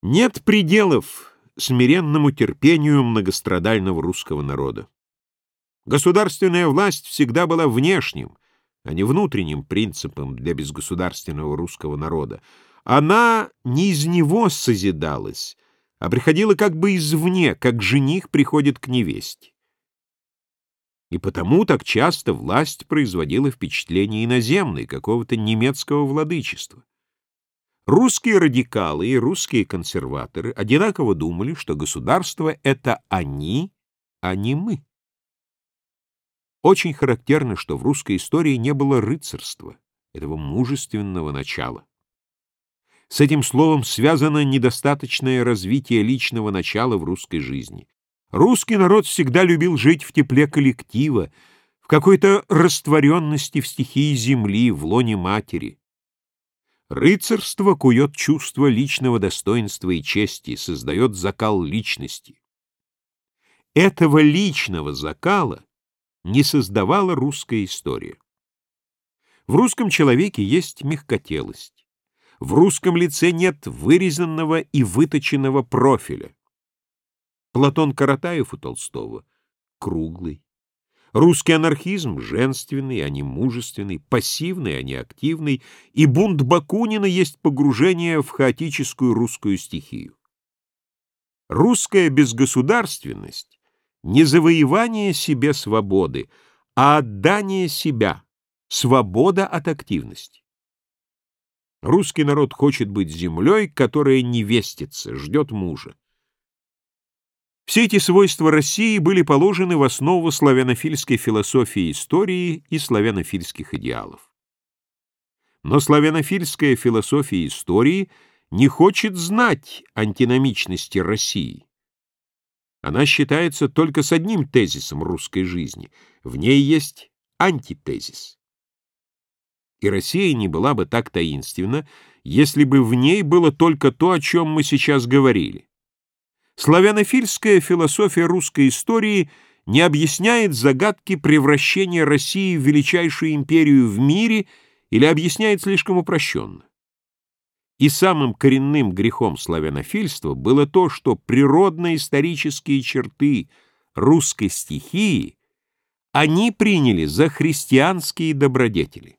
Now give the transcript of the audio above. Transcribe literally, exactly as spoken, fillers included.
Нет пределов смиренному терпению многострадального русского народа. Государственная власть всегда была внешним, а не внутренним принципом для безгосударственного русского народа. Она не из него созидалась, а приходила как бы извне, как жених приходит к невесте. И потому так часто власть производила впечатление иноземной, какого-то немецкого владычества. Русские радикалы и русские консерваторы одинаково думали, что государство — это они, а не мы. Очень характерно, что в русской истории не было рыцарства, этого мужественного начала. С этим словом связано недостаточное развитие личного начала в русской жизни. Русский народ всегда любил жить в тепле коллектива, в какой-то растворенности в стихии земли, в лоне матери. Рыцарство кует чувство личного достоинства и чести, создает закал личности. Этого личного закала не создавала русская история. В русском человеке есть мягкотелость. В русском лице нет вырезанного и выточенного профиля. Платон Каратаев у Толстого — круглый. Русский анархизм — женственный, а не мужественный, пассивный, а не активный, и бунт Бакунина есть погружение в хаотическую русскую стихию. Русская безгосударственность — не завоевание себе свободы, а отдание себя, свобода от активности. Русский народ хочет быть землей, которая невестится, ждет мужа. Все эти свойства России были положены в основу славянофильской философии истории и славянофильских идеалов. Но славянофильская философия истории не хочет знать антиномичности России. Она считается только с одним тезисом русской жизни. В ней есть антитезис. И Россия не была бы так таинственна, если бы в ней было только то, о чем мы сейчас говорили. Славянофильская философия русской истории не объясняет загадки превращения России в величайшую империю в мире или объясняет слишком упрощенно. И самым коренным грехом славянофильства было то, что природно-исторические черты русской стихии они приняли за христианские добродетели.